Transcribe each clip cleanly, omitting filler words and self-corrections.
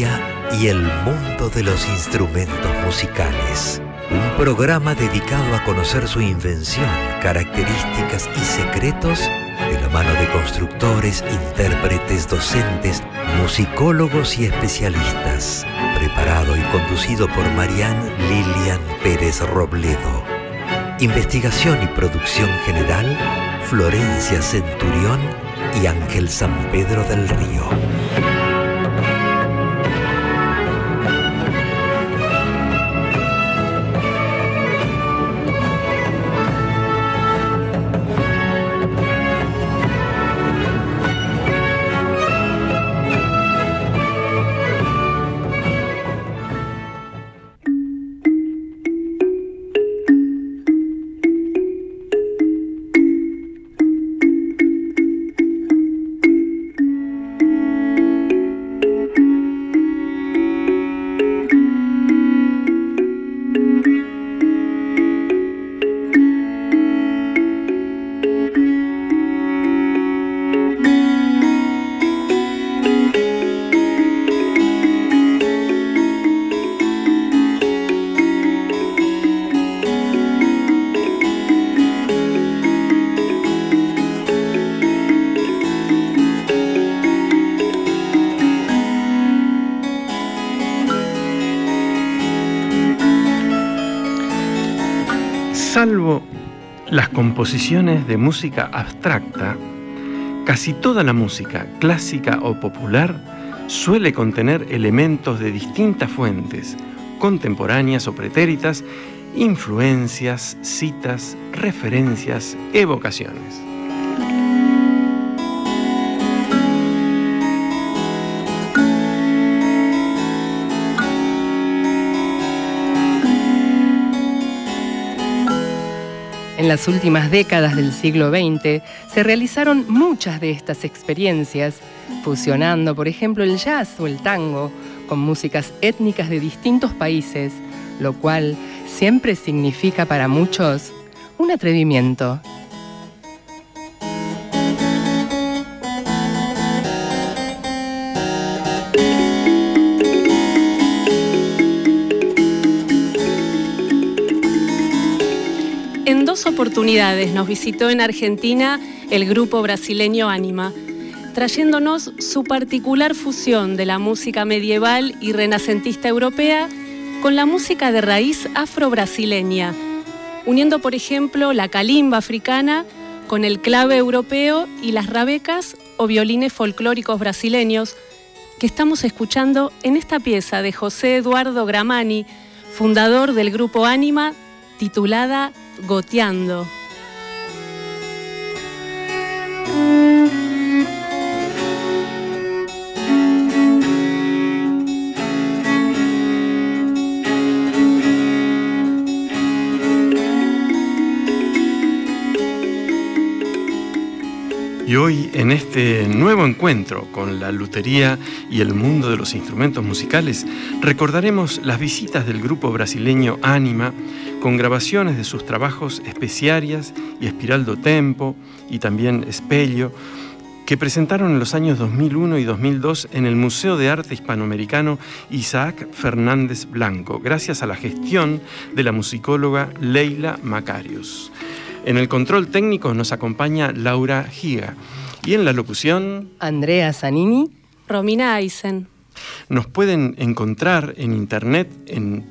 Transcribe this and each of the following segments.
Lutería y el mundo de los instrumentos musicales. Un programa dedicado a conocer su invención, características y secretos de la mano de constructores, intérpretes, docentes, musicólogos y especialistas. Preparado y conducido por Marián Lilian Pérez Robledo. Investigación y producción general, Florencia Centurión y Ángel San Pedro del Río. Salvo las composiciones de música abstracta, casi toda la música clásica o popular suele contener elementos de distintas fuentes, contemporáneas o pretéritas, influencias, citas, referencias, evocaciones. En las últimas décadas del siglo XX se realizaron muchas de estas experiencias, fusionando, por ejemplo, el jazz o el tango con músicas étnicas de distintos países, lo cual siempre significa para muchos un atrevimiento. En 2 oportunidades nos visitó en Argentina el grupo brasileño Ánima, trayéndonos su particular fusión de la música medieval y renacentista europea con la música de raíz afro-brasileña, uniendo, por ejemplo, la calimba africana con el clave europeo y las rabecas o violines folclóricos brasileños que estamos escuchando en esta pieza de José Eduardo Gramani, fundador del grupo Ánima, titulada Goteando. Y hoy, en este nuevo encuentro con la lutería y el mundo de los instrumentos musicales, recordaremos las visitas del grupo brasileño Ánima con grabaciones de sus trabajos Especiarias y Espiral do Tempo y también Espelho, que presentaron en los años 2001 y 2002 en el Museo de Arte Hispanoamericano Isaac Fernández Blanco, gracias a la gestión de la musicóloga Leila Macarius. En el control técnico nos acompaña Laura Giga y en la locución Andrea Zanini, Romina Eisen. Nos pueden encontrar en internet en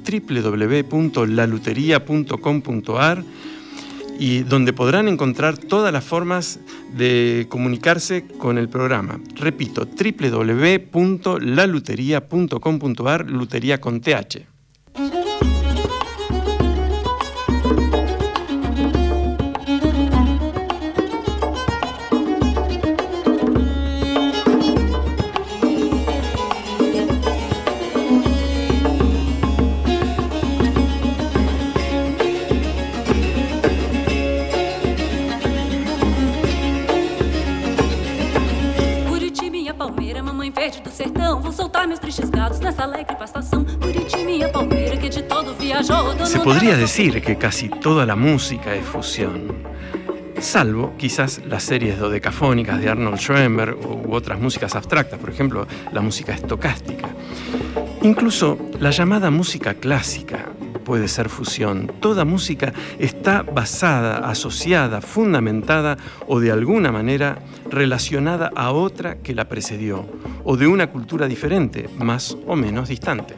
www.laluteria.com.ar y donde podrán encontrar todas las formas de comunicarse con el programa. Repito, www.laluteria.com.ar, lutería con TH. Se podría decir que casi toda la música es fusión, salvo quizás las series dodecafónicas de Arnold Schoenberg u otras músicas abstractas, por ejemplo, la música estocástica. Incluso la llamada música clásica puede ser fusión. Toda música está basada, asociada, fundamentada o de alguna manera relacionada a otra que la precedió o de una cultura diferente, más o menos distante.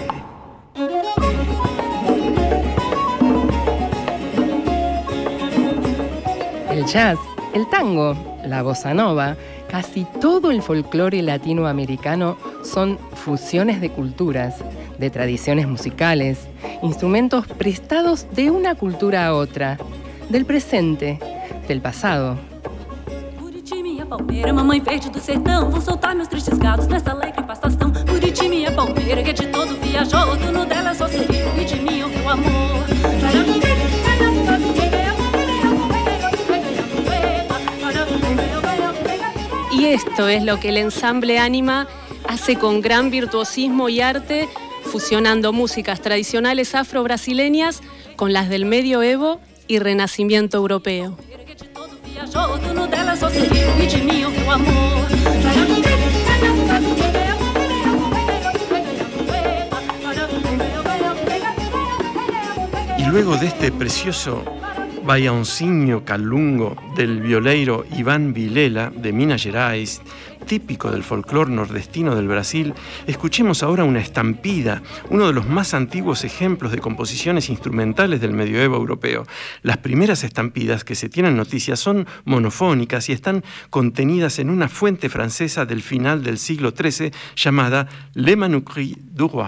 El jazz, el tango, la bossa nova, casi todo el folclore latinoamericano son fusiones de culturas, de tradiciones musicales, instrumentos prestados de una cultura a otra, del presente, del pasado. Buriti, minha palmeira, mamãe verde do sertão, vou soltar meus tristes gados nessa alegre pastação. Buriti, minha palmeira, que de todo viajou, o dono dela só seria o de mim, o meu amor. Y esto es lo que el ensamble Ánima hace con gran virtuosismo y arte, fusionando músicas tradicionales afro-brasileñas con las del medioevo y renacimiento europeo. Y luego de este precioso Baiãozinho Calungo del violeiro Iván Vilela de Minas Gerais, típico del folclore nordestino del Brasil, escuchemos ahora una estampida, uno de los más antiguos ejemplos de composiciones instrumentales del medioevo europeo. Las primeras estampidas que se tienen noticia son monofónicas y están contenidas en una fuente francesa del final del siglo XIII llamada Les Manuscrits du Roi.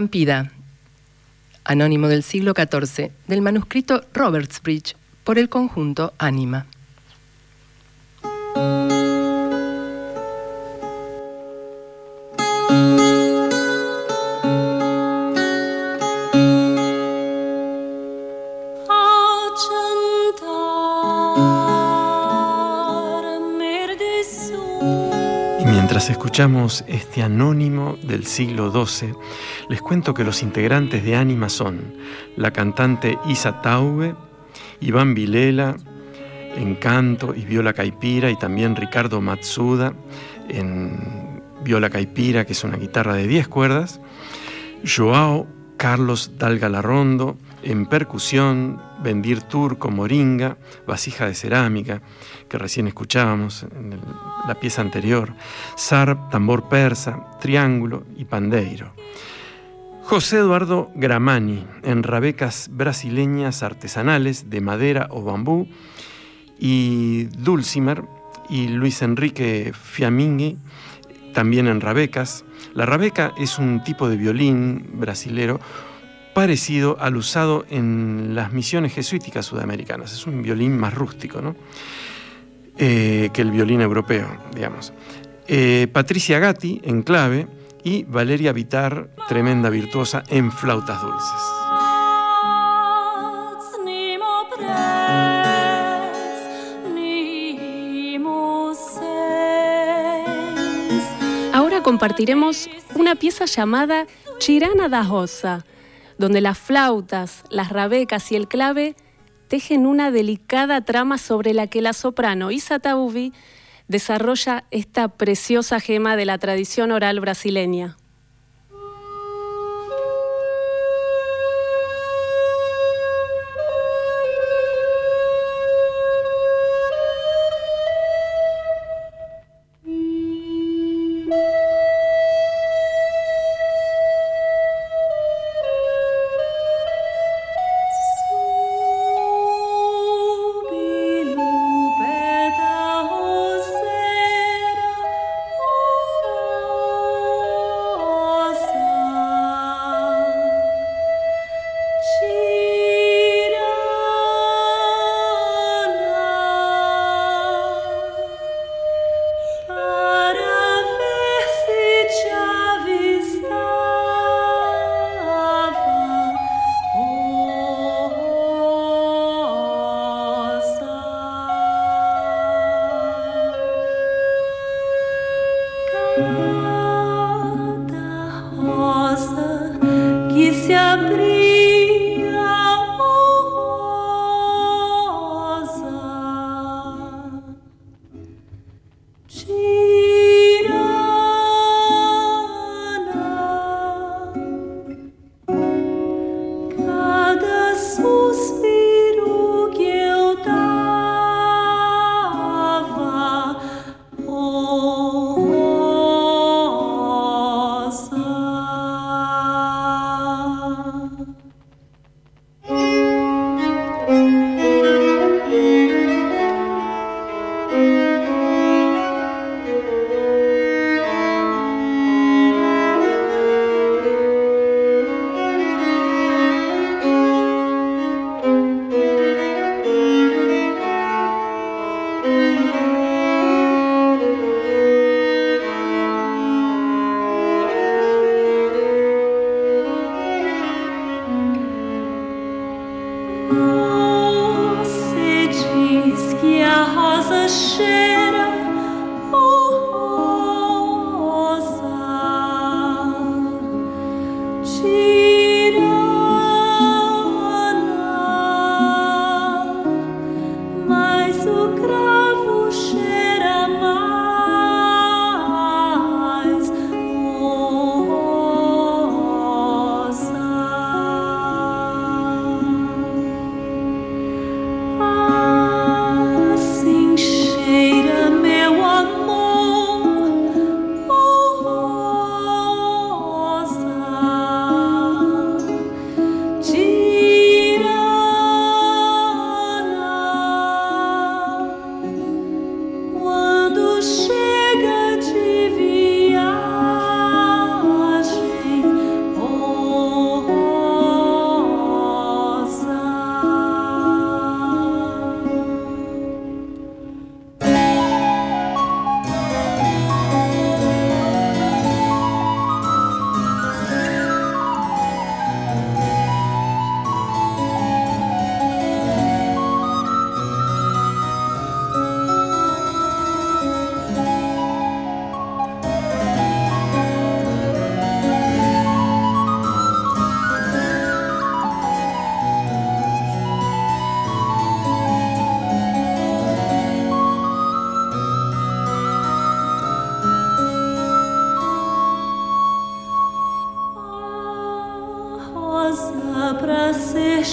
Estampida, anónimo del siglo XIV, del manuscrito Robertsbridge, por el conjunto Ánima. Mientras escuchamos este anónimo del siglo XII, les cuento que los integrantes de Ánima son la cantante Isa Taube, Iván Vilela en canto y viola caipira, y también Ricardo Matsuda en viola caipira, que es una guitarra de 10 cuerdas, Joao Carlos Dalgalarrondo en percusión, Bendir Turco, moringa, vasija de cerámica, que recién escuchábamos en la pieza anterior, sarp, tambor persa, triángulo y pandeiro. José Eduardo Gramani en rabecas brasileñas artesanales de madera o bambú, y dulcimer, y Luis Enrique Fiaminghi también en rabecas. La rabeca es un tipo de violín brasilero parecido al usado en las misiones jesuíticas sudamericanas. Es un violín más rústico, ¿no? Que el violín europeo, digamos. Patricia Gatti en clave y Valeria Vitar, tremenda virtuosa, en flautas dulces. Ahora compartiremos una pieza llamada Cirana da Rosa, donde las flautas, las rabecas y el clave tejen una delicada trama sobre la que la soprano Isa Taube desarrolla esta preciosa gema de la tradición oral brasileña. Cheira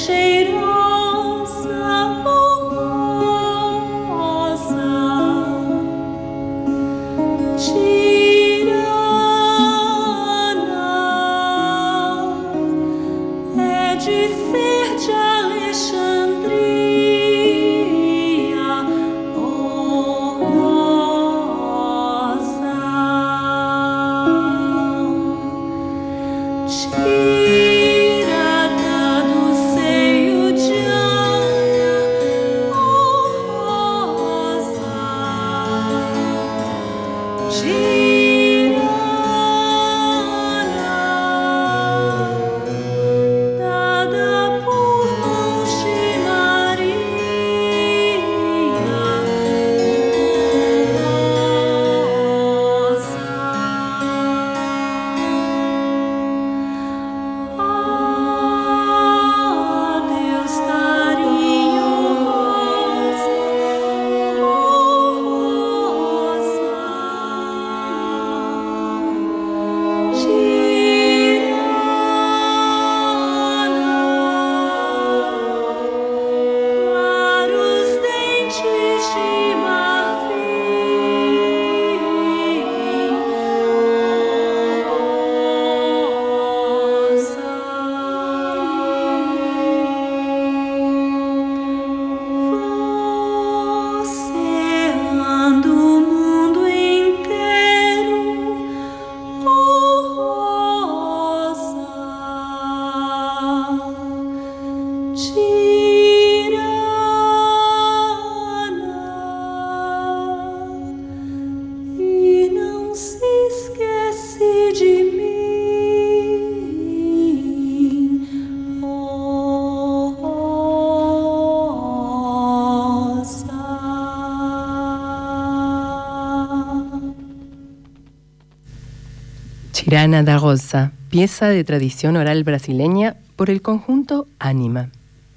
Cirana da Rosa, pieza de tradición oral brasileña por el conjunto Ánima.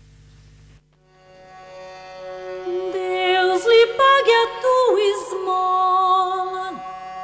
Deus lhe pague a tua esmola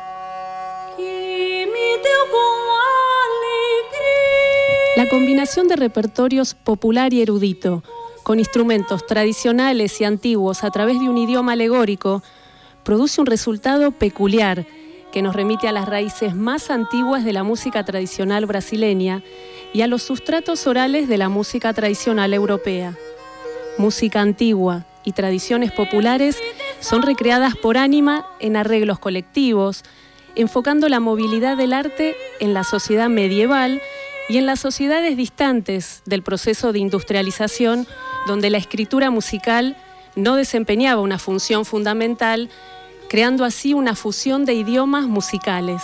que me deu com alegria. La combinación de repertorios popular y erudito, con instrumentos tradicionales y antiguos a través de un idioma alegórico, produce un resultado peculiar que nos remite a las raíces más antiguas de la música tradicional brasileña y a los sustratos orales de la música tradicional europea. Música antigua y tradiciones populares son recreadas por Ánima en arreglos colectivos, enfocando la movilidad del arte en la sociedad medieval y en las sociedades distantes del proceso de industrialización, donde la escritura musical no desempeñaba una función fundamental, creando así una fusión de idiomas musicales.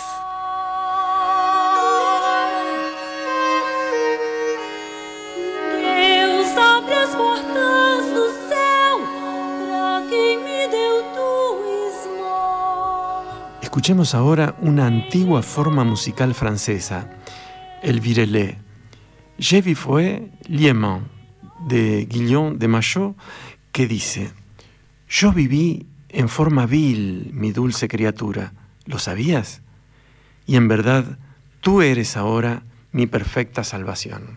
Deus abre as portas do céu pra quem me deu tua esmola. Escuchemos ahora una antigua forma musical francesa, el virelais. Je vis fue Liéman, de Guillaume de Machaut, que dice: yo viví en forma vil, mi dulce criatura, ¿lo sabías? Y en verdad, tú eres ahora mi perfecta salvación.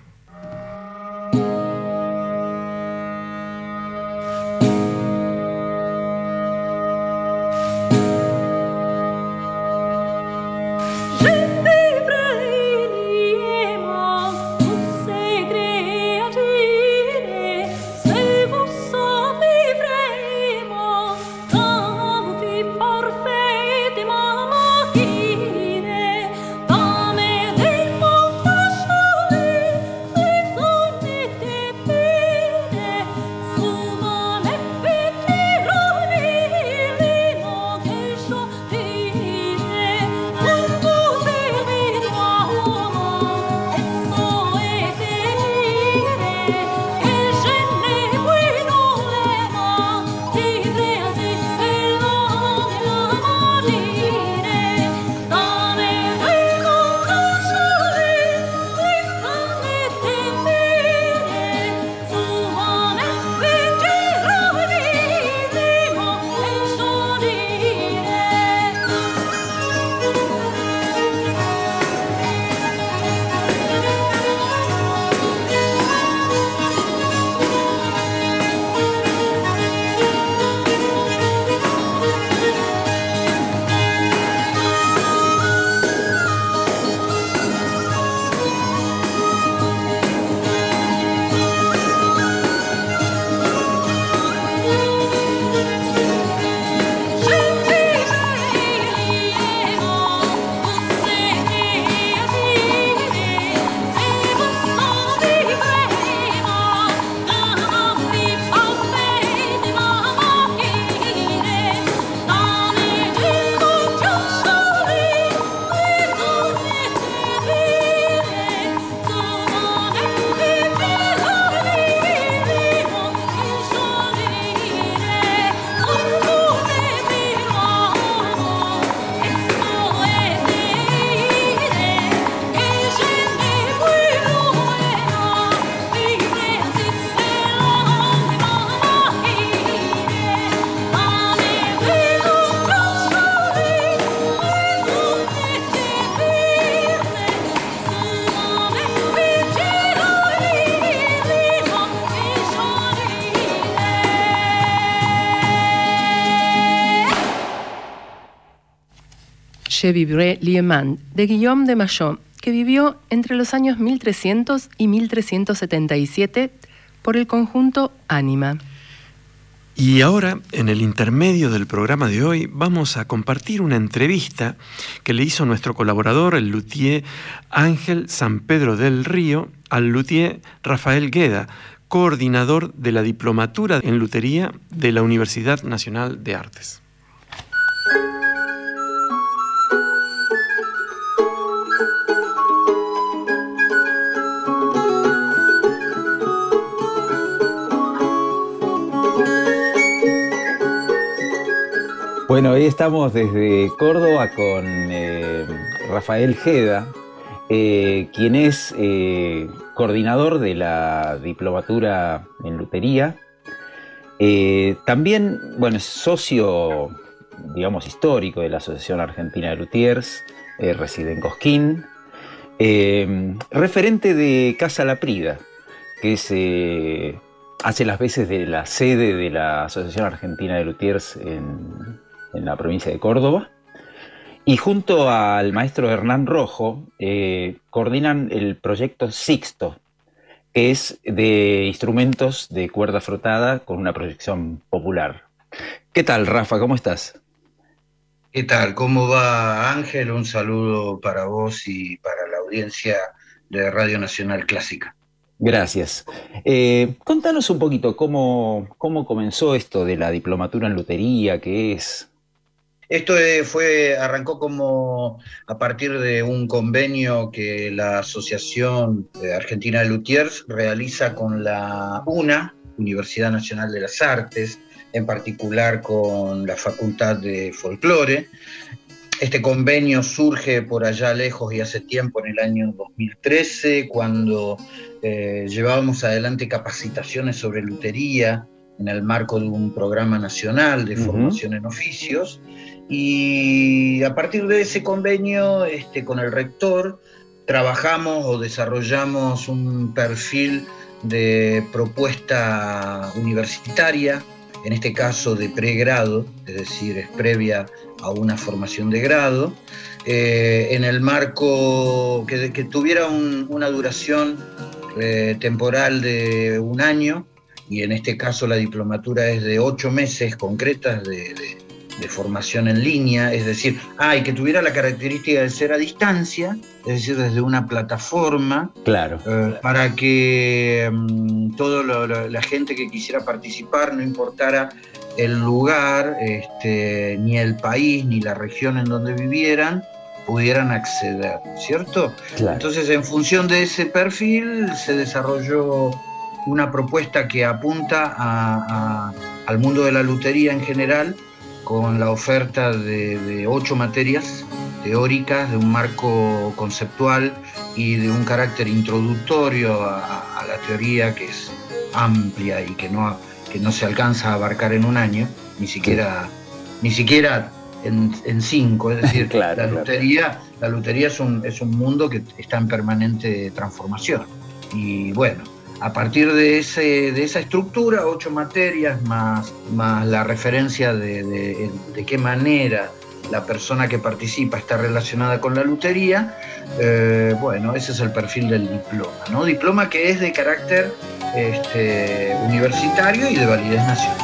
Je vivrai Liemand, de Guillaume de Machon, que vivió entre los años 1300 y 1377 por el conjunto Ánima. Y ahora, en el intermedio del programa de hoy, vamos a compartir una entrevista que le hizo nuestro colaborador, el luthier Ángel San Pedro del Río, al luthier Rafael Gueda, coordinador de la diplomatura en lutería de la Universidad Nacional de Artes. Bueno, hoy estamos desde Córdoba con Rafael Gueda, quien es coordinador de la diplomatura en lutería. También, bueno, es socio, digamos, histórico de la Asociación Argentina de Luthiers, reside en Cosquín, referente de Casa Laprida, que es, hace las veces de la sede de la Asociación Argentina de Luthiers en la provincia de Córdoba, y junto al maestro Hernán Rojo coordinan el proyecto Sixto, que es de instrumentos de cuerda frotada con una proyección popular. ¿Qué tal, Rafa? ¿Cómo estás? ¿Qué tal? ¿Cómo va, Ángel? Un saludo para vos y para la audiencia de Radio Nacional Clásica. Gracias. Contanos un poquito cómo comenzó esto de la diplomatura en lutería, ¿qué es? Esto arrancó como a partir de un convenio que la Asociación Argentina de Luthiers realiza con la UNA, Universidad Nacional de las Artes, en particular con la Facultad de Folclore. Este convenio surge por allá lejos y hace tiempo, en el año 2013, cuando llevábamos adelante capacitaciones sobre lutería en el marco de un programa nacional de formación en oficios. Y a partir de ese convenio, con el rector, trabajamos o desarrollamos un perfil de propuesta universitaria, en este caso de pregrado, es decir, es previa a una formación de grado, en el marco que tuviera una duración temporal de un año, y en este caso la diplomatura es de 8 meses concretas de formación en línea, es decir, y que tuviera la característica de ser a distancia, es decir, desde una plataforma, claro, para que toda la gente que quisiera participar, no importara el lugar, ni el país, ni la región en donde vivieran, pudieran acceder, ¿cierto? Claro. Entonces, en función de ese perfil, se desarrolló una propuesta que apunta al mundo de la lutería en general, con la oferta de 8 materias teóricas, de un marco conceptual y de un carácter introductorio a la teoría, que es amplia y que no se alcanza a abarcar en un año, ni siquiera en 5, es decir, claro, la lutería es un mundo que está en permanente transformación. Y bueno, a partir de esa estructura, 8 materias más la referencia de qué manera la persona que participa está relacionada con la lutería, bueno, ese es el perfil del diploma, ¿no? Diploma que es de carácter universitario y de validez nacional.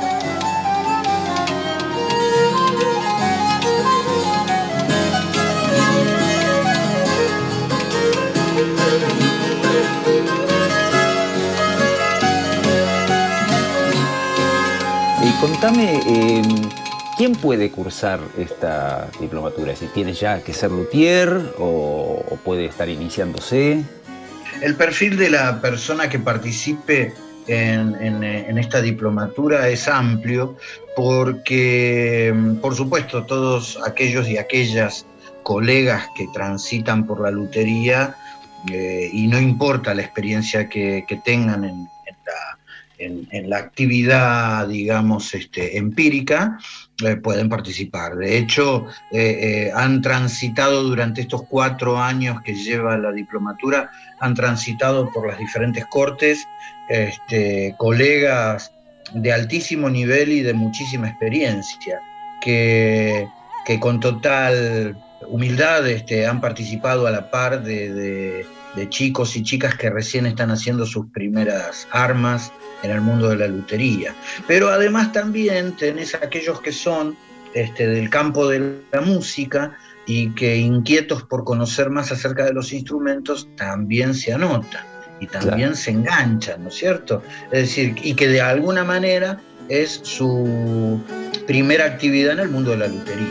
Contame, ¿quién puede cursar esta diplomatura? Si tiene ya que ser luthier o puede estar iniciándose. El perfil de la persona que participe en esta diplomatura es amplio, porque, por supuesto, todos aquellos y aquellas colegas que transitan por la lutería, y no importa la experiencia que tengan en la actividad, digamos, empírica, pueden participar. De hecho, han transitado durante estos 4 años que lleva la diplomatura, han transitado por las diferentes cortes colegas de altísimo nivel y de muchísima experiencia, que con total humildad han participado a la par de chicos y chicas que recién están haciendo sus primeras armas en el mundo de la lutería. Pero además también tenés aquellos que son del campo de la música y que, inquietos por conocer más acerca de los instrumentos, también se anotan y también se enganchan, ¿no es cierto? Es decir, y que de alguna manera es su primera actividad en el mundo de la lutería.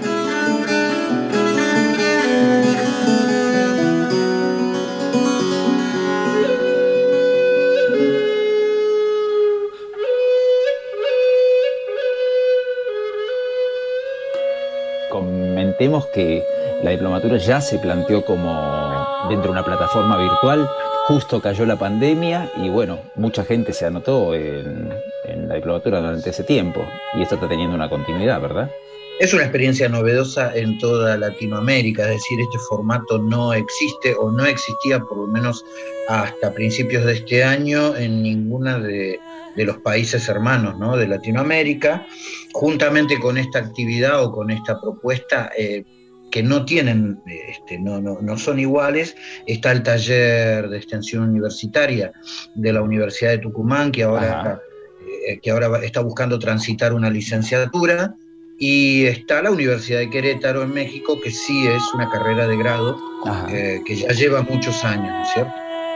Comentemos que la diplomatura ya se planteó como dentro de una plataforma virtual. Justo cayó la pandemia y bueno, mucha gente se anotó en la diplomatura durante ese tiempo y esto está teniendo una continuidad, ¿verdad? Es una experiencia novedosa en toda Latinoamérica, es decir, este formato no existe o no existía por lo menos hasta principios de este año en ninguna de los países hermanos, ¿no?, de Latinoamérica. Juntamente con esta actividad o con esta propuesta que no tienen, no son iguales, está el taller de extensión universitaria de la Universidad de Tucumán, que ahora está buscando transitar una licenciatura, y está la Universidad de Querétaro en México, que sí es una carrera de grado que ya lleva muchos años, ¿no es cierto?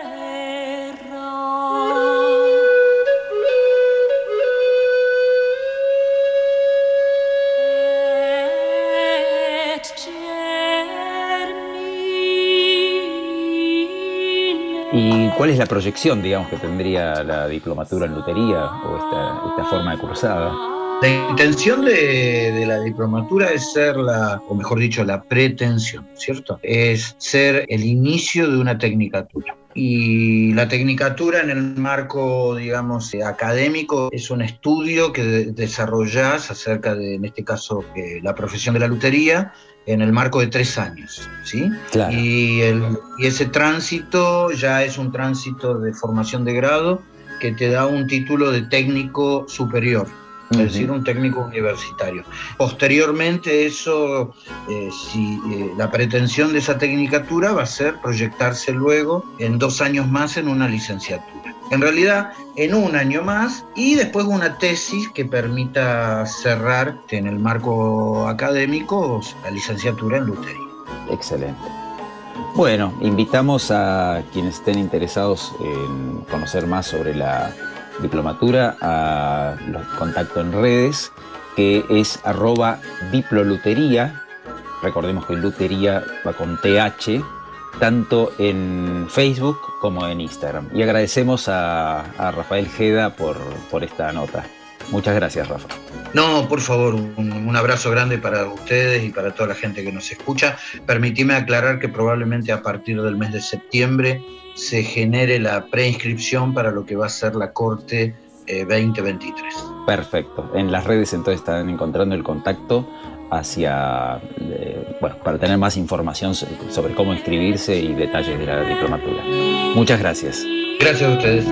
¿Y cuál es la proyección, digamos, que tendría la diplomatura en lutería o esta forma de cursada? La intención de la diplomatura es ser o mejor dicho, la pretensión, ¿cierto? Es ser el inicio de una tecnicatura. Y la tecnicatura en el marco, digamos, académico es un estudio que desarrollás acerca de, en este caso, la profesión de la lutería en el marco de 3 años, ¿sí? Claro. Y ese tránsito ya es un tránsito de formación de grado que te da un título de técnico superior. Es decir, un técnico universitario. Posteriormente eso, la pretensión de esa tecnicatura va a ser proyectarse luego en 2 años más en una licenciatura. En realidad, en 1 año más, y después una tesis que permita cerrar en el marco académico la licenciatura en lutería. Excelente. Bueno, invitamos a quienes estén interesados en conocer más sobre la diplomatura a los contactos en redes, que es @diplolutería. Recordemos que lutería va con TH, tanto en Facebook como en Instagram. Y agradecemos a Rafael Geda por esta nota. Muchas gracias, Rafa. No, por favor, un abrazo grande para ustedes y para toda la gente que nos escucha. Permitime aclarar que probablemente a partir del mes de septiembre se genere la preinscripción para lo que va a ser la Corte 2023. Perfecto. En las redes entonces están encontrando el contacto para tener más información sobre cómo inscribirse y detalles de la diplomatura. Muchas gracias. Gracias a ustedes.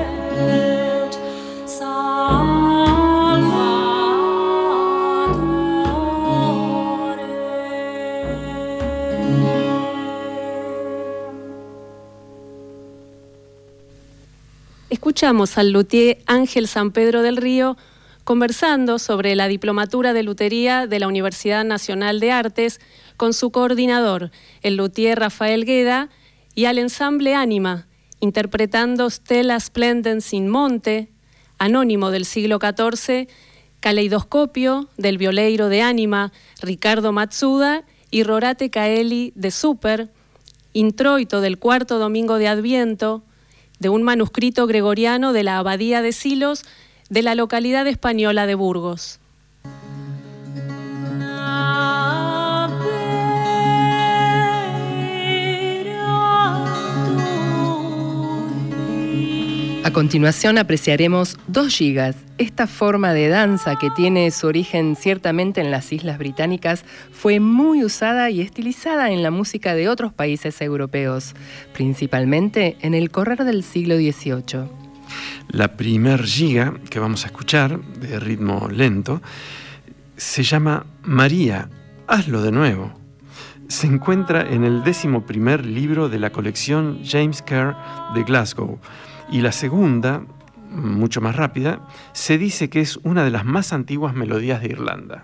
Escuchamos al luthier Ángel San Pedro del Río conversando sobre la diplomatura de lutería de la Universidad Nacional de Artes con su coordinador, el luthier Rafael Geda, y al ensamble Ánima, interpretando Stella Splendens in Monte, Anónimo del siglo XIV, Caleidoscopio del violeiro de Ánima, Ricardo Matsuda, y Rorate Caeli de Super, Introito del 4º domingo de Adviento, de un manuscrito gregoriano de la Abadía de Silos de la localidad española de Burgos. A continuación apreciaremos 2 gigas. Esta forma de danza, que tiene su origen ciertamente en las Islas Británicas, fue muy usada y estilizada en la música de otros países europeos, principalmente en el correr del siglo XVIII. La primer giga que vamos a escuchar, de ritmo lento, se llama María, hazlo de nuevo. se encuentra en el 11º libro de la colección James Kerr de Glasgow, y la segunda, mucho más rápida, se dice que es una de las más antiguas melodías de Irlanda.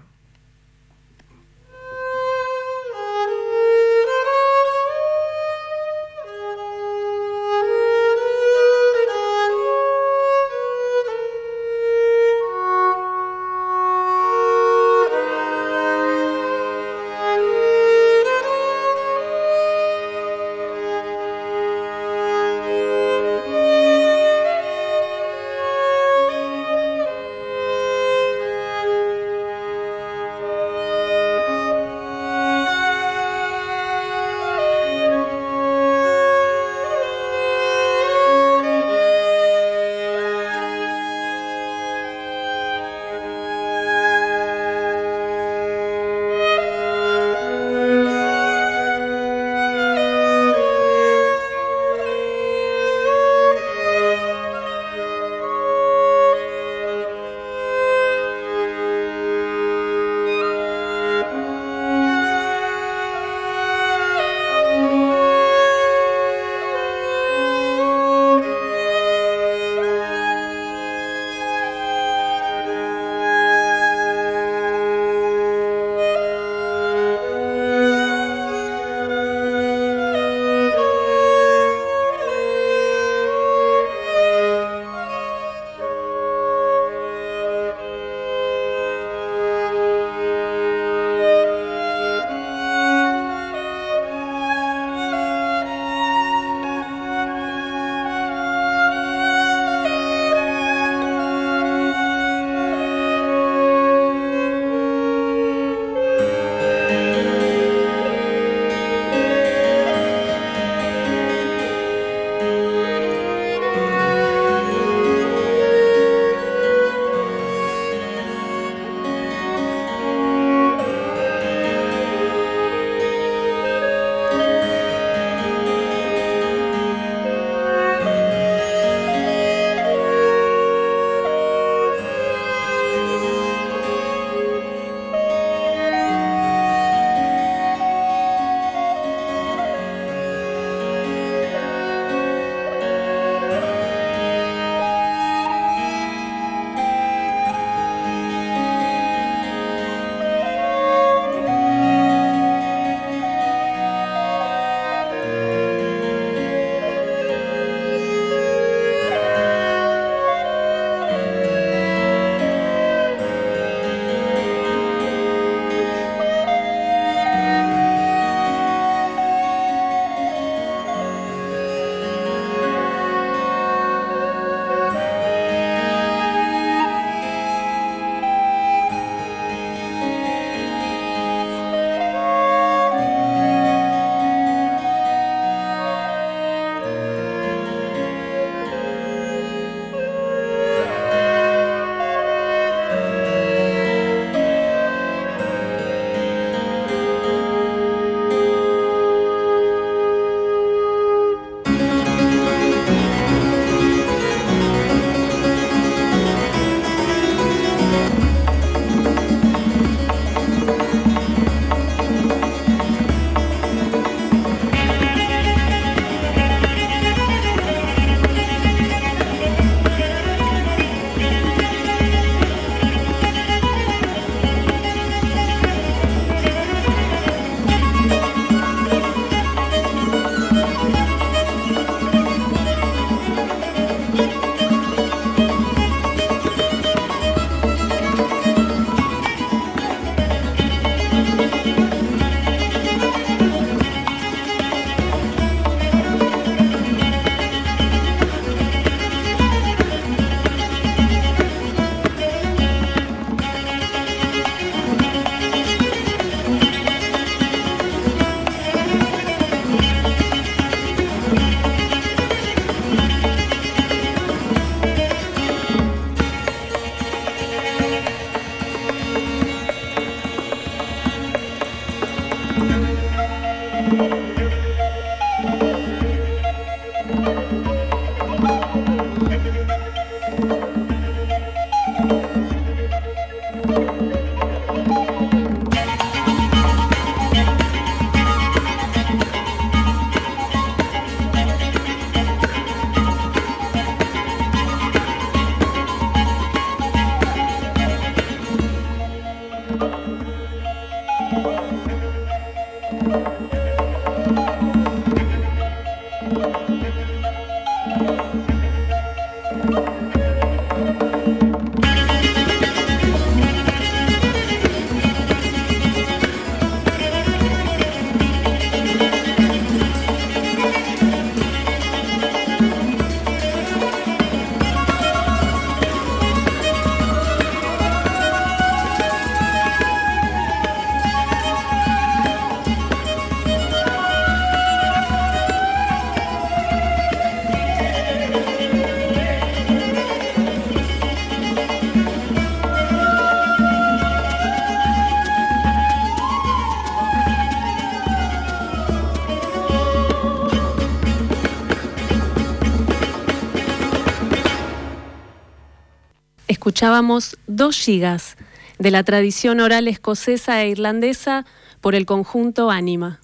Escuchábamos 2 gigas de la tradición oral escocesa e irlandesa por el conjunto Ánima.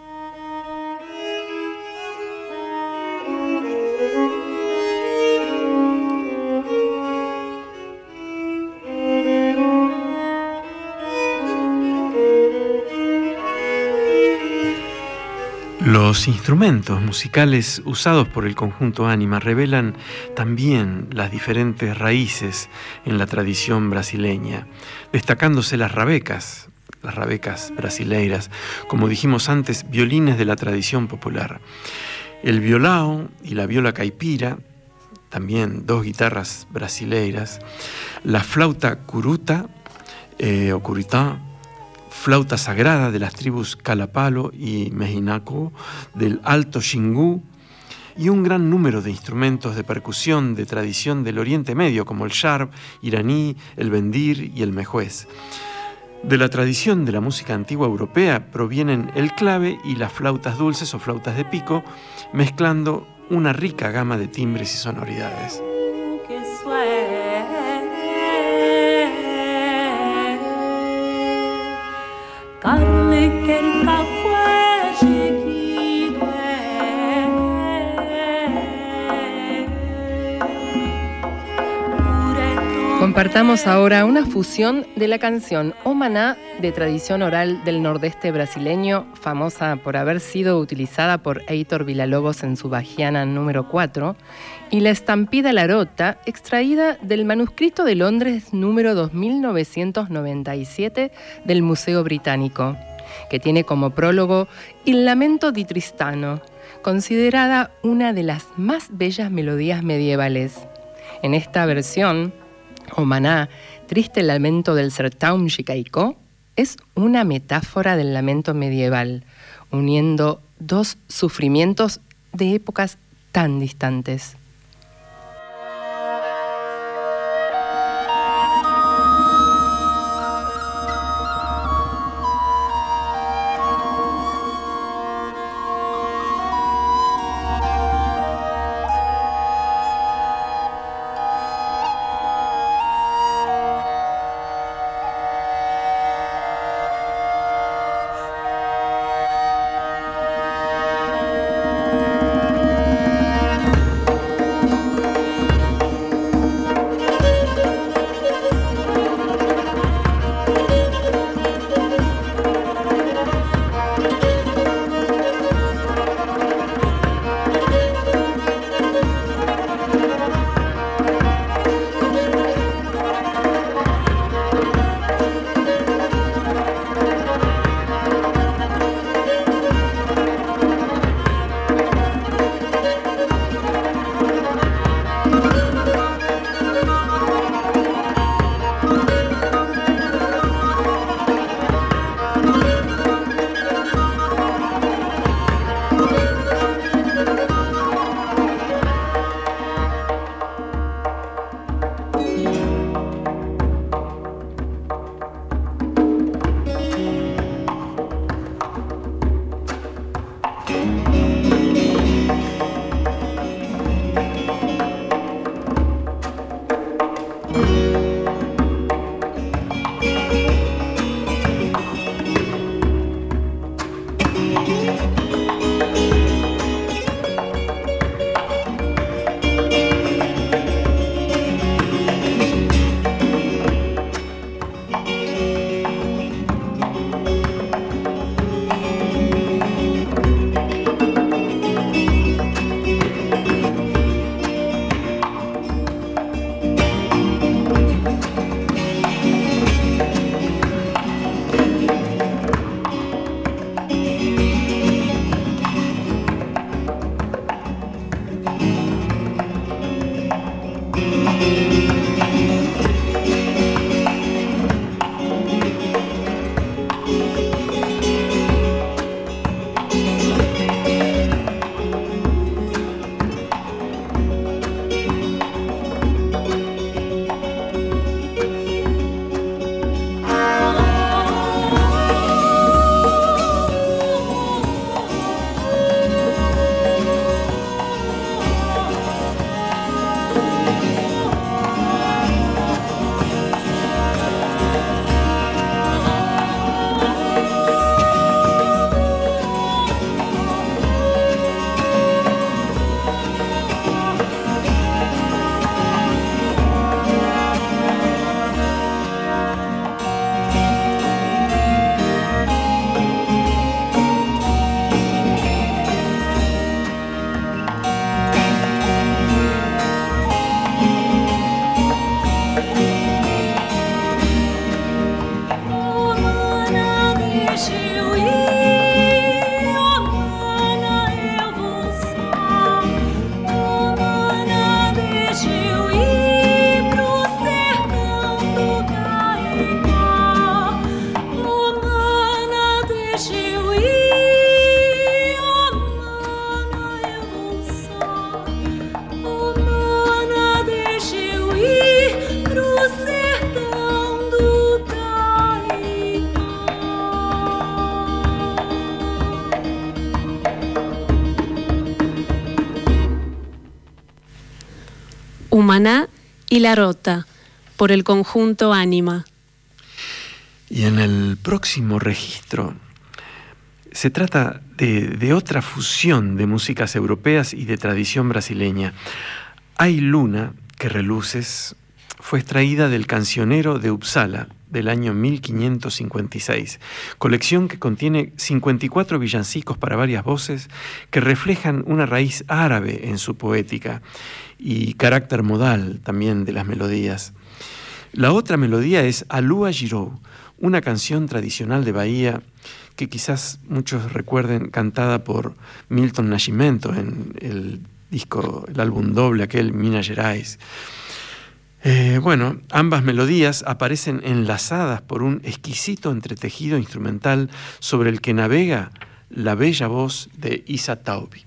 Los instrumentos musicales usados por el conjunto Ánima revelan también las diferentes raíces en la tradición brasileña, destacándose las rabecas brasileiras, como dijimos antes, violines de la tradición popular. El violão y la viola caipira, también 2 guitarras brasileiras, la flauta curuta o curitá, flauta sagrada de las tribus Kalapalo y Mejinaco, del Alto Xingu, y un gran número de instrumentos de percusión de tradición del Oriente Medio, como el sharp iraní, el bendir y el mejuez. De la tradición de la música antigua europea provienen el clave y las flautas dulces o flautas de pico, mezclando una rica gama de timbres y sonoridades. Compartamos ahora una fusión de la canción O Maná, de tradición oral del nordeste brasileño, famosa por haber sido utilizada por Heitor Villa-Lobos en su Bahiana número 4, y la estampida Larota, extraída del manuscrito de Londres número 2997 del Museo Británico, que tiene como prólogo Il Lamento di Tristano, considerada una de las más bellas melodías medievales. En esta versión, O Maná, triste lamento del Sertaun Xicaicó, es una metáfora del lamento medieval, uniendo 2 sufrimientos de épocas tan distantes. Cumaná y La Rota, por el conjunto Ánima. Y en el próximo registro se trata de otra fusión de músicas europeas y de tradición brasileña. Hay Luna, que reluces, fue extraída del Cancionero de Uppsala del año 1556, colección que contiene 54 villancicos para varias voces que reflejan una raíz árabe en su poética y carácter modal también de las melodías. La otra melodía es Alua Girou, una canción tradicional de Bahía que quizás muchos recuerden cantada por Milton Nascimento en el álbum doble aquel Minas Gerais. Ambas melodías aparecen enlazadas por un exquisito entretejido instrumental sobre el que navega la bella voz de Isa Taubi.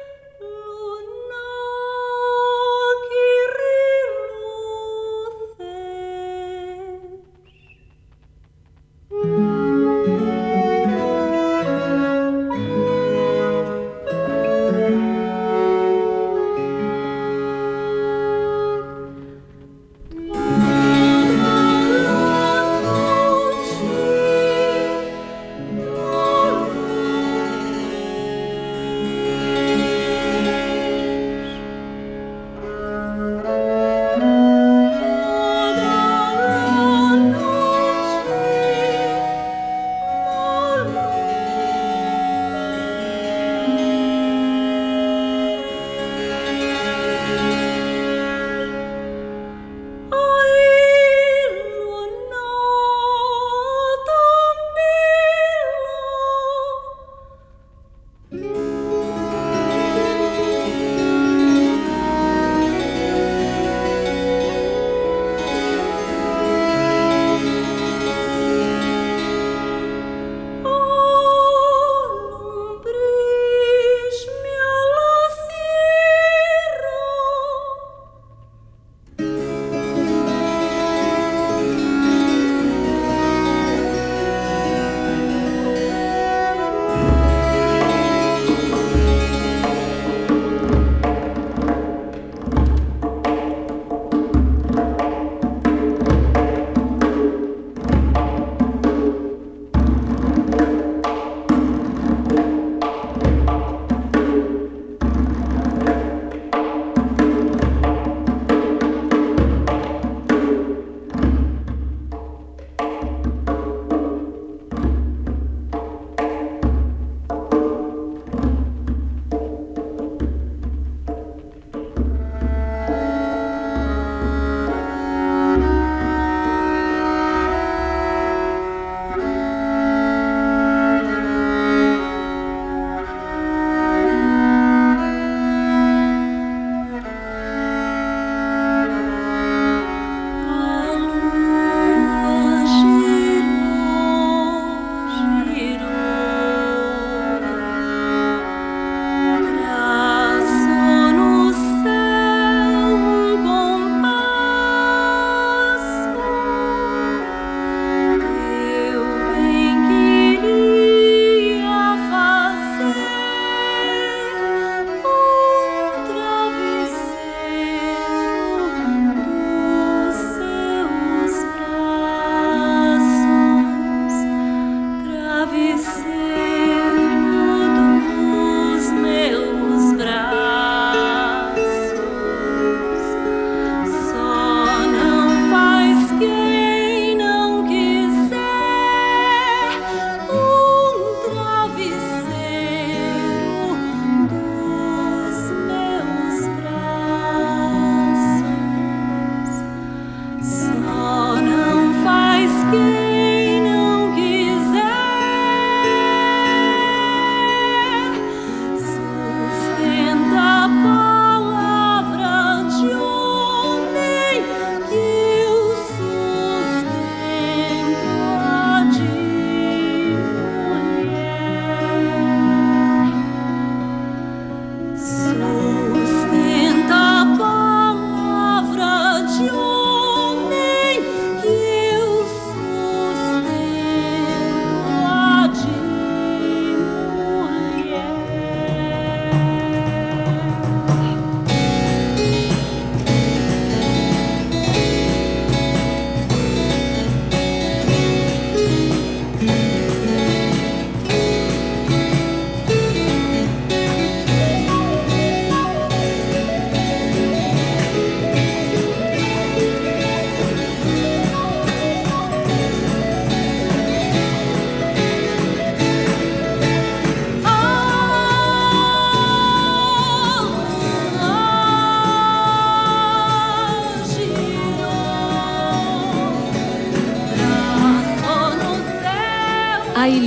Luce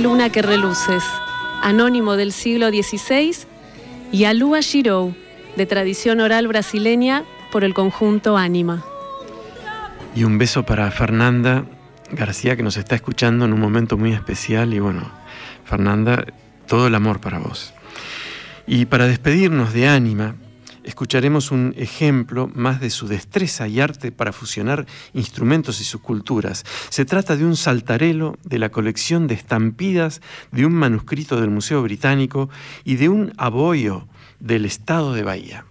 luna que reluces, anónimo del siglo XVI, y Alua Shirou, de tradición oral brasileña, por el conjunto Ánima. Y un beso para Fernanda García, que nos está escuchando en un momento muy especial. Y bueno, Fernanda, todo el amor para vos. Y para despedirnos de Ánima, escucharemos un ejemplo más de su destreza y arte para fusionar instrumentos y subculturas. Se trata de un saltarelo de la colección de estampidas de un manuscrito del Museo Británico y de un aboyo del estado de Bahía.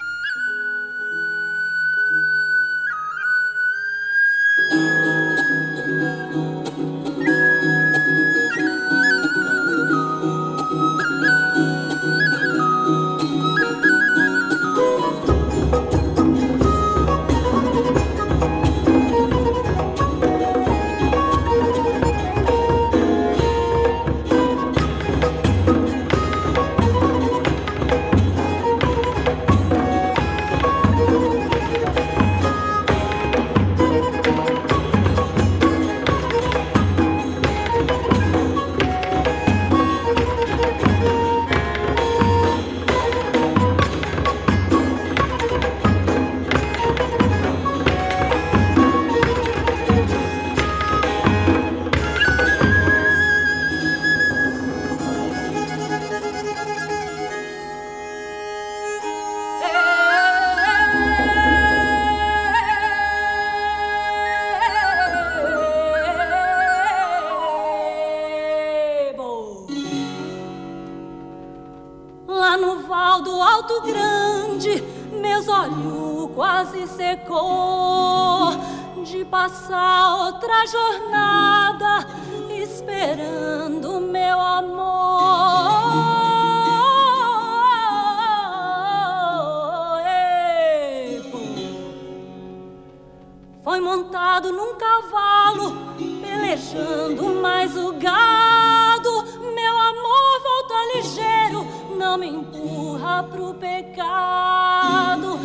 Foi montado num cavalo, pelejando mais o gado. Meu amor volta ligeiro, não me empurra pro pecado.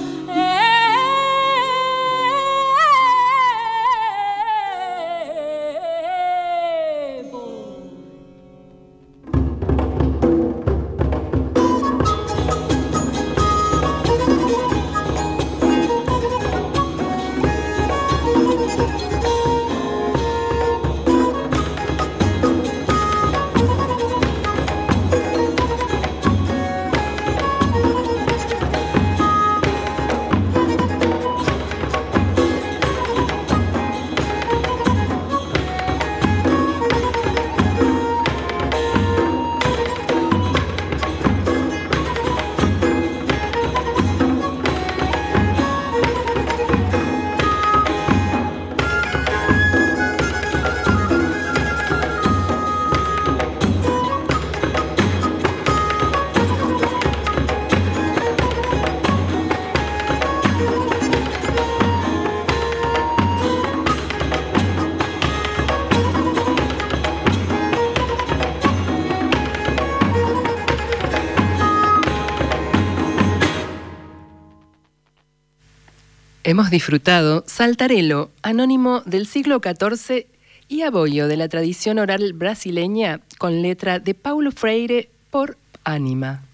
Hemos disfrutado Saltarelo, anónimo del siglo XIV y aboyo de la tradición oral brasileña, con letra de Paulo Freire por Ánima.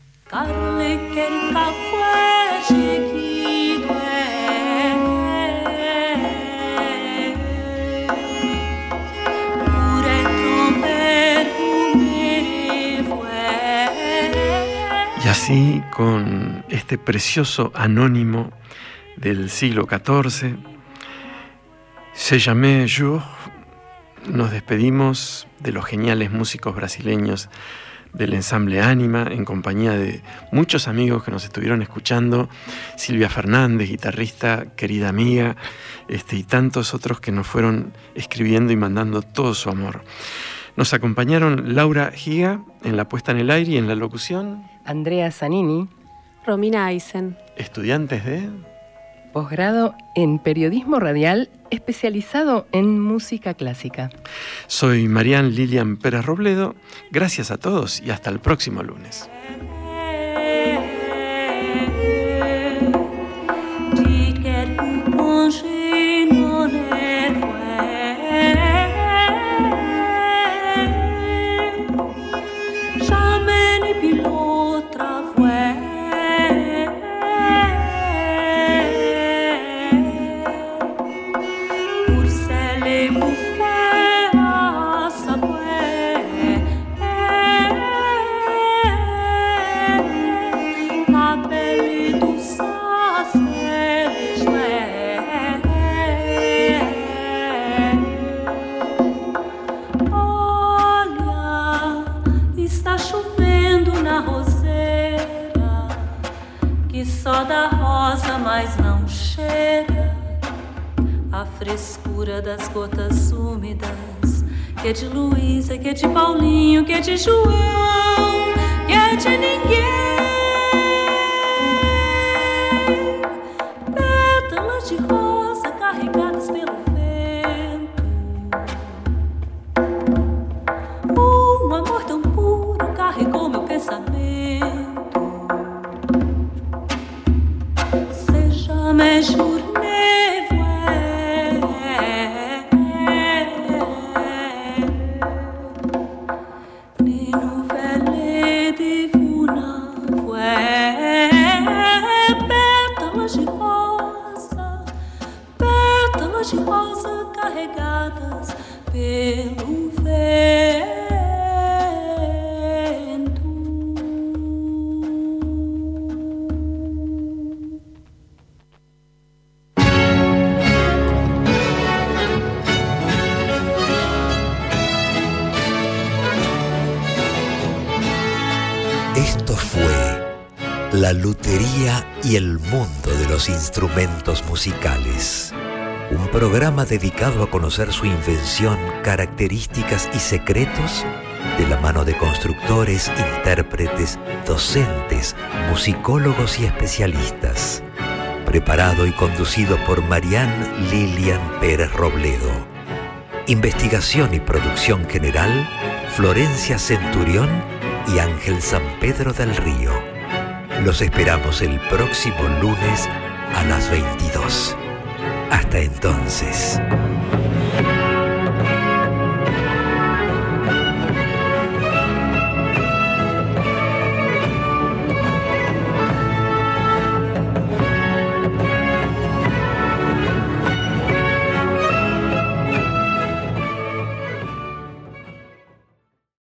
Y así, con este precioso anónimo del siglo XIV, Se Jamais Jour, nos despedimos de los geniales músicos brasileños del ensamble Ánima, en compañía de muchos amigos que nos estuvieron escuchando, Silvia Fernández, guitarrista, querida amiga, y tantos otros que nos fueron escribiendo y mandando todo su amor. Nos acompañaron Laura Giga en la puesta en el aire y en la locución, Andrea Zanini, Romina Eisen, estudiantes de posgrado en periodismo radial especializado en música clásica. Soy Marián Lilian Pérez Robledo. Gracias a todos y hasta el próximo lunes. uma roseira que só dá rosa, mas não cheira a frescura das gotas úmidas, que é de Luísa, que é de Paulinho, que é de João, que é de ninguém. Pétalas de rosa carregadas pelo vento, um amor tão puro carregou meu pensamento. C'est jamais journée vraie, ni nouvelle divina vraie. Pétalas de rosa carregadas pelo vento. Esto fue La Lutería y el mundo de los instrumentos musicales. Un programa dedicado a conocer su invención, características y secretos de la mano de constructores, intérpretes, docentes, musicólogos y especialistas. Preparado y conducido por Marianne Lilian Pérez Robledo. Investigación y producción general, Florencia Centurión y Ángel San Pedro del Río. Los esperamos el próximo lunes a las 22. Hasta entonces.